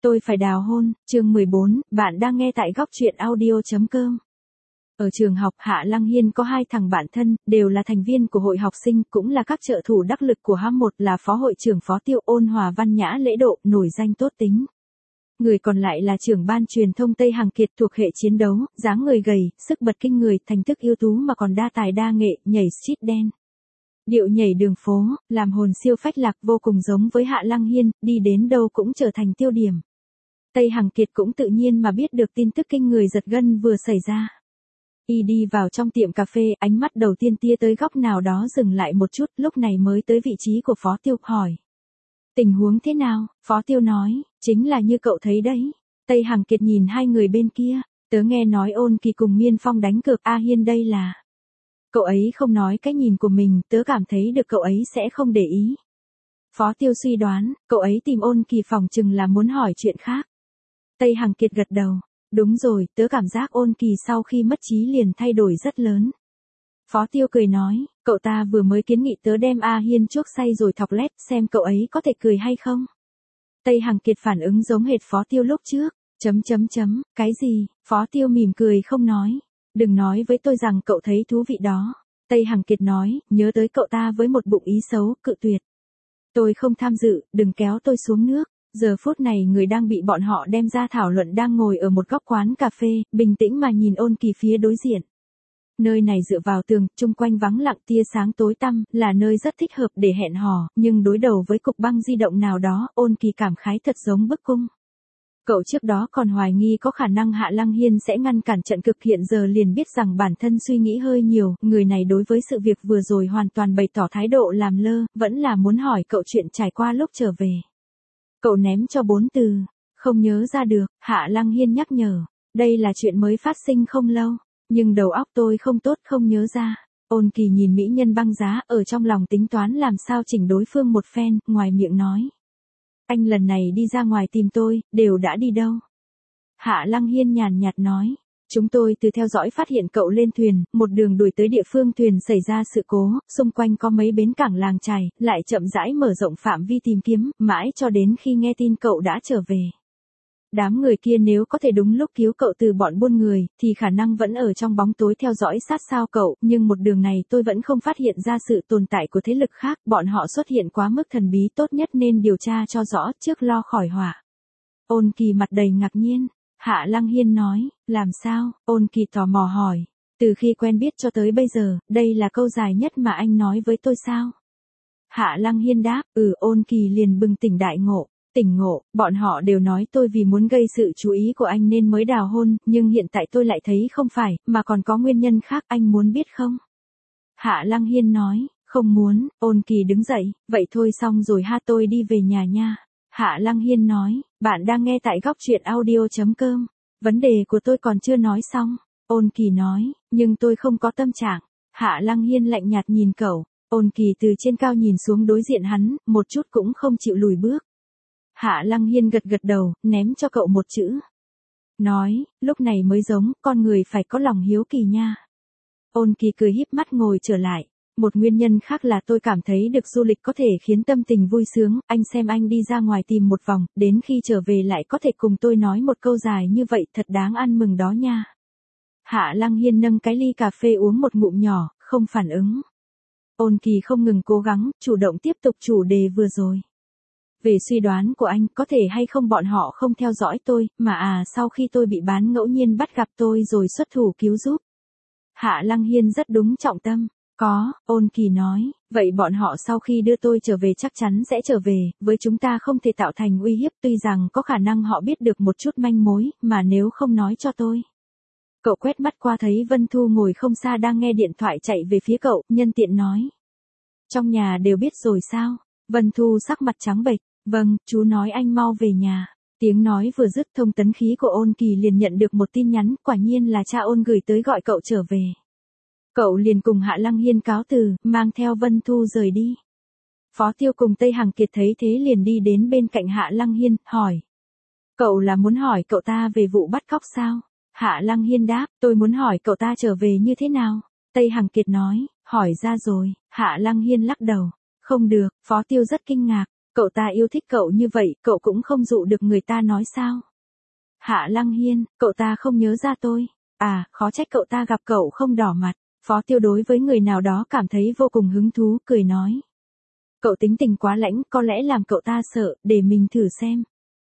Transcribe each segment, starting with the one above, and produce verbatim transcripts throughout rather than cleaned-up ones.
Tôi phải đào hôn, chương mười bốn, bạn đang nghe tại góc truyện audio chấm com. Ở trường học, Hạ Lăng Hiên có hai thằng bạn thân, đều là thành viên của hội học sinh, cũng là các trợ thủ đắc lực của hắn. Một là phó hội trưởng Phó Tiêu, ôn hòa văn nhã lễ độ, nổi danh tốt tính. Người còn lại là trưởng ban truyền thông Tây Hằng Kiệt, thuộc hệ chiến đấu, dáng người gầy, sức bật kinh người, thành tích ưu tú mà còn đa tài đa nghệ, nhảy street dance. Điệu nhảy đường phố, làm hồn siêu phách lạc, vô cùng giống với Hạ Lăng Hiên, đi đến đâu cũng trở thành tiêu điểm. Tây Hằng Kiệt cũng tự nhiên mà biết được tin tức kinh người giật gân vừa xảy ra. Y đi vào trong tiệm cà phê, ánh mắt đầu tiên tia tới góc nào đó dừng lại một chút, lúc này mới tới vị trí của Phó Tiêu, hỏi. Tình huống thế nào? Phó Tiêu nói, chính là như cậu thấy đấy. Tây Hằng Kiệt nhìn hai người bên kia, tớ nghe nói Ôn Kỳ cùng Miên Phong đánh cược, A Hiên đây là... Cậu ấy không nói cái nhìn của mình, tớ cảm thấy được cậu ấy sẽ không để ý. Phó Tiêu suy đoán, cậu ấy tìm Ôn Kỳ phòng chừng là muốn hỏi chuyện khác. Tây Hằng Kiệt gật đầu, đúng rồi, tớ cảm giác Ôn Kỳ sau khi mất trí liền thay đổi rất lớn. Phó Tiêu cười nói, cậu ta vừa mới kiến nghị tớ đem A Hiên chuốc say rồi thọc lét, xem cậu ấy có thể cười hay không. Tây Hằng Kiệt phản ứng giống hệt Phó Tiêu lúc trước, chấm chấm chấm, cái gì? Phó Tiêu mỉm cười không nói. Đừng nói với tôi rằng cậu thấy thú vị đó. Tây Hằng Kiệt nói, nhớ tới cậu ta với một bụng ý xấu, cự tuyệt. Tôi không tham dự, đừng kéo tôi xuống nước. Giờ phút này người đang bị bọn họ đem ra thảo luận đang ngồi ở một góc quán cà phê, bình tĩnh mà nhìn Ôn Kỳ phía đối diện. Nơi này dựa vào tường, chung quanh vắng lặng, tia sáng tối tăm, là nơi rất thích hợp để hẹn hò, nhưng đối đầu với cục băng di động nào đó, Ôn Kỳ cảm khái thật giống bức cung. Cậu trước đó còn hoài nghi có khả năng Hạ Lăng Hiên sẽ ngăn cản trận cực, hiện giờ liền biết rằng bản thân suy nghĩ hơi nhiều, người này đối với sự việc vừa rồi hoàn toàn bày tỏ thái độ làm lơ, vẫn là muốn hỏi cậu chuyện trải qua lúc trở về. Cậu ném cho bốn từ, không nhớ ra được. Hạ Lăng Hiên nhắc nhở, đây là chuyện mới phát sinh không lâu, nhưng đầu óc tôi không tốt, không nhớ ra. Ôn Kỳ nhìn mỹ nhân băng giá, ở trong lòng tính toán làm sao chỉnh đối phương một phen, ngoài miệng nói. Anh lần này đi ra ngoài tìm tôi, đều đã đi đâu? Hạ Lăng Hiên nhàn nhạt nói, chúng tôi từ theo dõi phát hiện cậu lên thuyền, một đường đuổi tới địa phương thuyền xảy ra sự cố, xung quanh có mấy bến cảng làng chài, lại chậm rãi mở rộng phạm vi tìm kiếm, mãi cho đến khi nghe tin cậu đã trở về. Đám người kia nếu có thể đúng lúc cứu cậu từ bọn buôn người, thì khả năng vẫn ở trong bóng tối theo dõi sát sao cậu, nhưng một đường này tôi vẫn không phát hiện ra sự tồn tại của thế lực khác, bọn họ xuất hiện quá mức thần bí, tốt nhất nên điều tra cho rõ trước lo khỏi họa. Ôn Kỳ mặt đầy ngạc nhiên, Hạ Lăng Hiên nói, làm sao? Ôn Kỳ tò mò hỏi, từ khi quen biết cho tới bây giờ, đây là câu dài nhất mà anh nói với tôi sao? Hạ Lăng Hiên đáp, ừ. Ôn Kỳ liền bừng tỉnh đại ngộ. Tỉnh ngộ, bọn họ đều nói tôi vì muốn gây sự chú ý của anh nên mới đào hôn, nhưng hiện tại tôi lại thấy không phải, mà còn có nguyên nhân khác, anh muốn biết không? Hạ Lăng Hiên nói, không muốn. Ôn Kỳ đứng dậy, vậy thôi xong rồi ha, tôi đi về nhà nha. Hạ Lăng Hiên nói, bạn đang nghe tại góc truyện audio chấm com, vấn đề của tôi còn chưa nói xong. Ôn Kỳ nói, nhưng tôi không có tâm trạng. Hạ Lăng Hiên lạnh nhạt nhìn cậu, Ôn Kỳ từ trên cao nhìn xuống đối diện hắn, một chút cũng không chịu lùi bước. Hạ Lăng Hiên gật gật đầu, ném cho cậu một chữ. Nói, lúc này mới giống, con người phải có lòng hiếu kỳ nha. Ôn Kỳ cười híp mắt ngồi trở lại. Một nguyên nhân khác là tôi cảm thấy được du lịch có thể khiến tâm tình vui sướng, anh xem anh đi ra ngoài tìm một vòng, đến khi trở về lại có thể cùng tôi nói một câu dài như vậy, thật đáng ăn mừng đó nha. Hạ Lăng Hiên nâng cái ly cà phê uống một ngụm nhỏ, không phản ứng. Ôn Kỳ không ngừng cố gắng, chủ động tiếp tục chủ đề vừa rồi. Về suy đoán của anh, có thể hay không bọn họ không theo dõi tôi, mà à sau khi tôi bị bán ngẫu nhiên bắt gặp tôi rồi xuất thủ cứu giúp. Hạ Lăng Hiên rất đúng trọng tâm. Có, Ôn Kỳ nói, vậy bọn họ sau khi đưa tôi trở về chắc chắn sẽ trở về, với chúng ta không thể tạo thành uy hiếp, tuy rằng có khả năng họ biết được một chút manh mối, mà nếu không nói cho tôi. Cậu quét mắt qua thấy Vân Thu ngồi không xa đang nghe điện thoại chạy về phía cậu, nhân tiện nói. Trong nhà đều biết rồi sao? Vân Thu sắc mặt trắng bệch, vâng, chú nói anh mau về nhà. Tiếng nói vừa dứt, thông tấn khí của Ôn Kỳ liền nhận được một tin nhắn, quả nhiên là cha Ôn gửi tới gọi cậu trở về. Cậu liền cùng Hạ Lăng Hiên cáo từ, mang theo Vân Thu rời đi. Phó Tiêu cùng Tây Hằng Kiệt thấy thế liền đi đến bên cạnh Hạ Lăng Hiên, hỏi. Cậu là muốn hỏi cậu ta về vụ bắt cóc sao? Hạ Lăng Hiên đáp, tôi muốn hỏi cậu ta trở về như thế nào? Tây Hằng Kiệt nói, hỏi ra rồi. Hạ Lăng Hiên lắc đầu. Không được, Phó Tiêu rất kinh ngạc. Cậu ta yêu thích cậu như vậy, cậu cũng không dụ được người ta nói sao? Hạ Lăng Hiên, cậu ta không nhớ ra tôi. À, khó trách cậu ta gặp cậu không đỏ mặt. Phó Tiêu đối với người nào đó cảm thấy vô cùng hứng thú, cười nói. Cậu tính tình quá lãnh, có lẽ làm cậu ta sợ, để mình thử xem.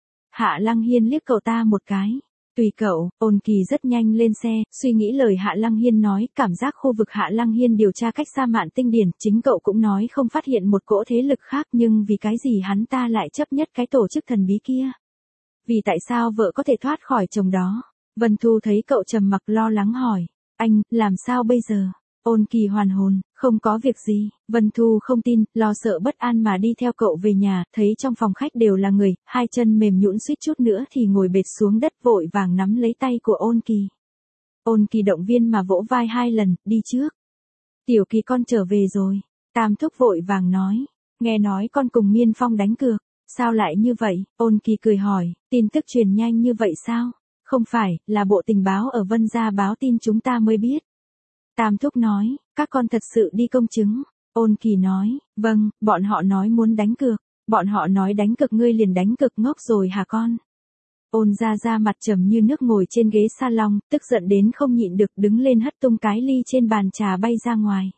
Hạ Lăng Hiên liếc cậu ta một cái. Tùy cậu. Ôn Kỳ rất nhanh lên xe, suy nghĩ lời Hạ Lăng Hiên nói, cảm giác khu vực Hạ Lăng Hiên điều tra cách xa Mạn Tinh Điển, chính cậu cũng nói không phát hiện một cỗ thế lực khác, nhưng vì cái gì hắn ta lại chấp nhất cái tổ chức thần bí kia? Vì tại sao vợ có thể thoát khỏi chồng đó? Vân Thu thấy cậu trầm mặc lo lắng hỏi, anh, làm sao bây giờ? Ôn Kỳ hoàn hồn, không có việc gì. Vân Thu không tin, lo sợ bất an mà đi theo cậu về nhà, thấy trong phòng khách đều là người, hai chân mềm nhũn suýt chút nữa thì ngồi bệt xuống đất, vội vàng nắm lấy tay của Ôn Kỳ. Ôn Kỳ động viên mà vỗ vai hai lần, đi trước. Tiểu Kỳ con trở về rồi. Tam Thúc vội vàng nói, nghe nói con cùng Miên Phong đánh cược. Sao lại như vậy? Ôn Kỳ cười hỏi, tin tức truyền nhanh như vậy sao? Không phải, là bộ tình báo ở Vân Gia báo tin chúng ta mới biết. Tam Thúc nói, các con thật sự đi công chứng. Ôn Kỳ nói, vâng, bọn họ nói muốn đánh cược. Bọn họ nói đánh cược ngươi liền đánh cược, ngốc rồi hả con? Ôn Gia Gia mặt trầm như nước ngồi trên ghế salon, tức giận đến không nhịn được, đứng lên hất tung cái ly trên bàn trà bay ra ngoài.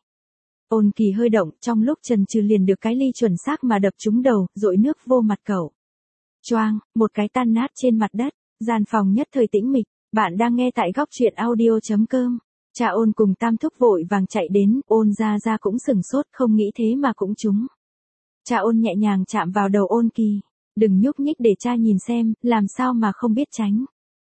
Ôn Kỳ hơi động, trong lúc chần chừ liền được cái ly chuẩn xác mà đập trúng đầu, dội nước vô mặt cậu. Choang, một cái tan nát trên mặt đất, gian phòng nhất thời tĩnh mịch. Bạn đang nghe tại góc truyện audio chấm com. Cha Ôn cùng Tam Thúc vội vàng chạy đến, Ôn Gia Gia cũng sửng sốt, không nghĩ thế mà cũng trúng. Cha Ôn nhẹ nhàng chạm vào đầu Ôn Kỳ, đừng nhúc nhích để cha nhìn xem, làm sao mà không biết tránh.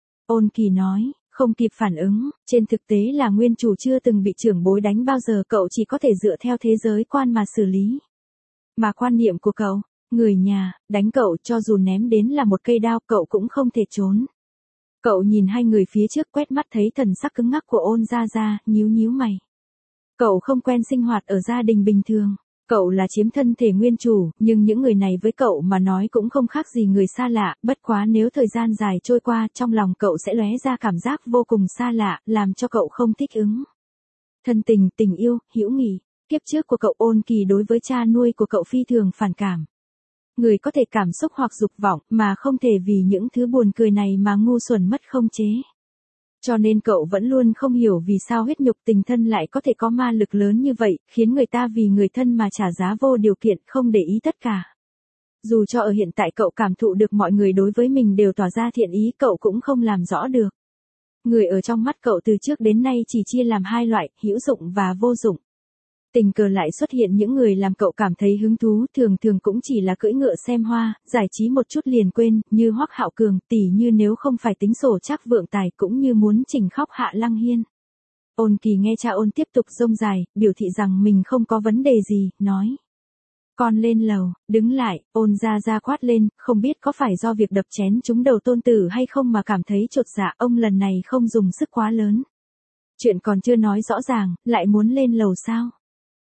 Ôn Kỳ nói, không kịp phản ứng, trên thực tế là nguyên chủ chưa từng bị trưởng bối đánh bao giờ, cậu chỉ có thể dựa theo thế giới quan mà xử lý. Mà quan niệm của cậu, người nhà, đánh cậu cho dù ném đến là một cây đao cậu cũng không thể trốn. Cậu nhìn hai người phía trước, quét mắt thấy thần sắc cứng ngắc của Ôn Gia Gia, nhíu nhíu mày. Cậu không quen sinh hoạt ở gia đình bình thường. Cậu là chiếm thân thể nguyên chủ, nhưng những người này với cậu mà nói cũng không khác gì người xa lạ, bất quá nếu thời gian dài trôi qua, trong lòng cậu sẽ lóe ra cảm giác vô cùng xa lạ, làm cho cậu không thích ứng. Thân tình, tình yêu, hữu nghị, kiếp trước của cậu Ôn Kỳ đối với cha nuôi của cậu phi thường phản cảm. Người có thể cảm xúc hoặc dục vọng, mà không thể vì những thứ buồn cười này mà ngu xuẩn mất không chế. Cho nên cậu vẫn luôn không hiểu vì sao huyết nhục tình thân lại có thể có ma lực lớn như vậy, khiến người ta vì người thân mà trả giá vô điều kiện, không để ý tất cả. Dù cho ở hiện tại cậu cảm thụ được mọi người đối với mình đều tỏ ra thiện ý, cậu cũng không làm rõ được. Người ở trong mắt cậu từ trước đến nay chỉ chia làm hai loại, hữu dụng và vô dụng. Tình cờ lại xuất hiện những người làm cậu cảm thấy hứng thú, thường thường cũng chỉ là cưỡi ngựa xem hoa, giải trí một chút liền quên, như Hoắc Hạo Cường, tỉ như nếu không phải tính sổ Trác Vượng Tài, cũng như muốn chỉnh khóc Hạ Lăng Hiên. Ôn Kỳ nghe cha Ôn tiếp tục rông dài, biểu thị rằng mình không có vấn đề gì, nói. Con lên lầu, đứng lại, Ôn Gia Gia quát lên, không biết có phải do việc đập chén trúng đầu tôn tử hay không mà cảm thấy chột dạ, ông lần này không dùng sức quá lớn. Chuyện còn chưa nói rõ ràng, lại muốn lên lầu sao?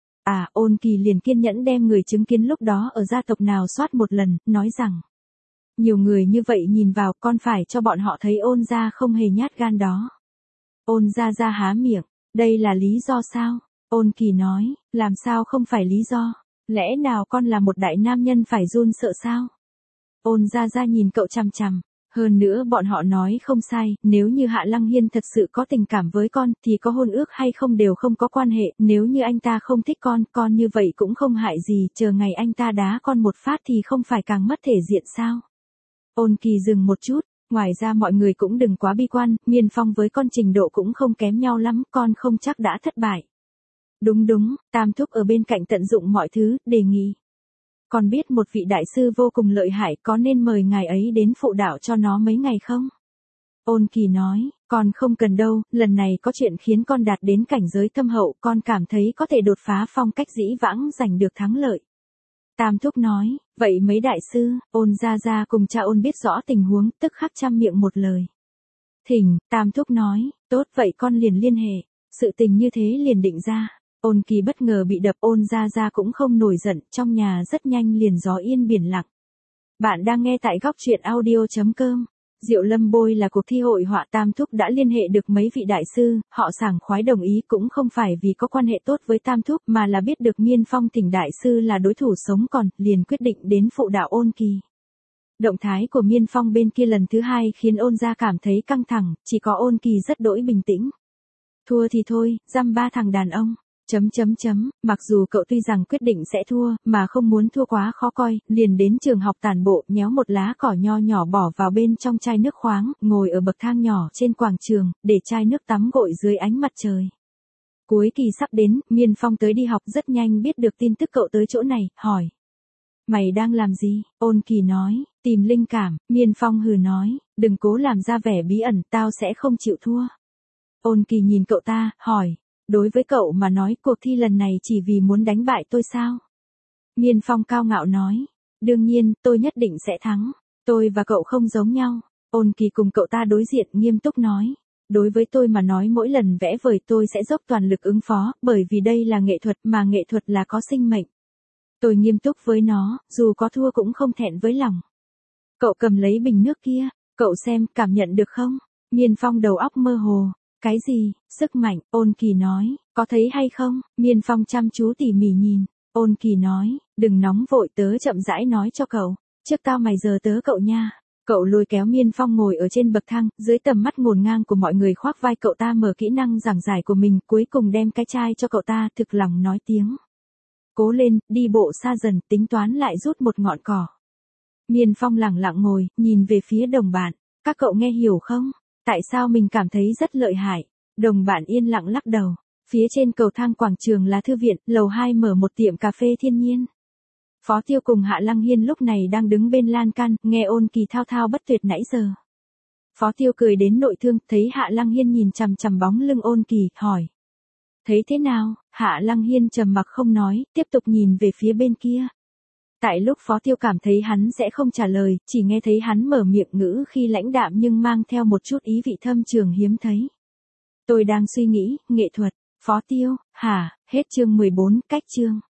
À, Ôn Kỳ liền kiên nhẫn đem người chứng kiến lúc đó ở gia tộc nào soát một lần, nói rằng. Nhiều người như vậy nhìn vào, con phải cho bọn họ thấy Ôn gia không hề nhát gan đó. Ôn Gia Gia há miệng, đây là lý do sao? Ôn Kỳ nói, làm sao không phải lý do? Lẽ nào con là một đại nam nhân phải run sợ sao? Ôn Gia Gia nhìn cậu chằm chằm. Hơn nữa bọn họ nói không sai, nếu như Hạ Lăng Hiên thật sự có tình cảm với con, thì có hôn ước hay không đều không có quan hệ, nếu như anh ta không thích con, con như vậy cũng không hại gì, chờ ngày anh ta đá con một phát thì không phải càng mất thể diện sao? Ôn Kỳ dừng một chút, ngoài ra mọi người cũng đừng quá bi quan, Miên Phong với con trình độ cũng không kém nhau lắm, con không chắc đã thất bại. Đúng đúng, Tam Thúc ở bên cạnh tận dụng mọi thứ, đề nghị. Con biết một vị đại sư vô cùng lợi hại, có nên mời ngài ấy đến phụ đạo cho nó mấy ngày không? Ôn Kỳ nói, con không cần đâu, lần này có chuyện khiến con đạt đến cảnh giới thâm hậu, con cảm thấy có thể đột phá phong cách dĩ vãng giành được thắng lợi. Tam Thúc nói, vậy mấy đại sư, Ôn Gia Gia cùng cha Ôn biết rõ tình huống, tức khắc trăm miệng một lời. Thỉnh, Tam Thúc nói, tốt vậy con liền liên hệ, sự tình như thế liền định ra. Ôn Kỳ bất ngờ bị đập, Ôn Gia Gia cũng không nổi giận, trong nhà rất nhanh liền gió yên biển lặng. Bạn đang nghe tại góc truyện audio chấm com. Diệu Lâm Bôi là cuộc thi hội họa Tam Thúc đã liên hệ được mấy vị đại sư, họ sảng khoái đồng ý cũng không phải vì có quan hệ tốt với Tam Thúc mà là biết được Miên Phong Thỉnh đại sư là đối thủ sống còn, liền quyết định đến phụ đạo Ôn Kỳ. Động thái của Miên Phong bên kia lần thứ hai khiến Ôn gia cảm thấy căng thẳng, chỉ có Ôn Kỳ rất đỗi bình tĩnh. Thua thì thôi, dăm ba thằng đàn ông. Chấm chấm chấm, mặc dù cậu tuy rằng quyết định sẽ thua, mà không muốn thua quá khó coi, liền đến trường học tản bộ, nhéo một lá cỏ nho nhỏ bỏ vào bên trong chai nước khoáng, ngồi ở bậc thang nhỏ trên quảng trường, để chai nước tắm gội dưới ánh mặt trời. Cuối kỳ sắp đến, Miên Phong tới đi học rất nhanh biết được tin tức cậu tới chỗ này, hỏi. Mày đang làm gì? Ôn Kỳ nói, tìm linh cảm. Miên Phong hừ nói, đừng cố làm ra vẻ bí ẩn, tao sẽ không chịu thua. Ôn Kỳ nhìn cậu ta, hỏi. Đối với cậu mà nói cuộc thi lần này chỉ vì muốn đánh bại tôi sao? Miên Phong cao ngạo nói. Đương nhiên, tôi nhất định sẽ thắng. Tôi và cậu không giống nhau. Ôn Kỳ cùng cậu ta đối diện nghiêm túc nói. Đối với tôi mà nói mỗi lần vẽ vời tôi sẽ dốc toàn lực ứng phó, bởi vì đây là nghệ thuật mà nghệ thuật là có sinh mệnh. Tôi nghiêm túc với nó, dù có thua cũng không thẹn với lòng. Cậu cầm lấy bình nước kia, cậu xem, cảm nhận được không? Miên Phong đầu óc mơ hồ. Cái gì? Sức mạnh, Ôn Kỳ nói, có thấy hay không? Miên Phong chăm chú tỉ mỉ nhìn. Ôn Kỳ nói, đừng nóng vội, tớ chậm rãi nói cho cậu. Trước tao mày giờ tớ cậu nha. Cậu lôi kéo Miên Phong ngồi ở trên bậc thang, dưới tầm mắt ngổn ngang của mọi người khoác vai cậu ta mở kỹ năng giảng giải của mình, cuối cùng đem cái chai cho cậu ta, thực lòng nói tiếng. Cố lên, đi bộ xa dần, tính toán lại rút một ngọn cỏ. Miên Phong lặng lặng ngồi, nhìn về phía đồng bạn. Các cậu nghe hiểu không? Tại sao mình cảm thấy rất lợi hại? Đồng bạn yên lặng lắc đầu. Phía trên cầu thang quảng trường là thư viện, lầu hai mở một tiệm cà phê thiên nhiên. Phó Tiêu cùng Hạ Lăng Hiên lúc này đang đứng bên lan can, nghe Ôn Kỳ thao thao bất tuyệt nãy giờ. Phó Tiêu cười đến nội thương, thấy Hạ Lăng Hiên nhìn chằm chằm bóng lưng Ôn Kỳ, hỏi. Thấy thế nào? Hạ Lăng Hiên trầm mặc không nói, tiếp tục nhìn về phía bên kia. Tại lúc Phó Tiêu cảm thấy hắn sẽ không trả lời, chỉ nghe thấy hắn mở miệng ngữ khi lãnh đạm nhưng mang theo một chút ý vị thâm trường hiếm thấy. Tôi đang suy nghĩ, nghệ thuật. Phó Tiêu, hả, hết chương mười bốn, cách chương.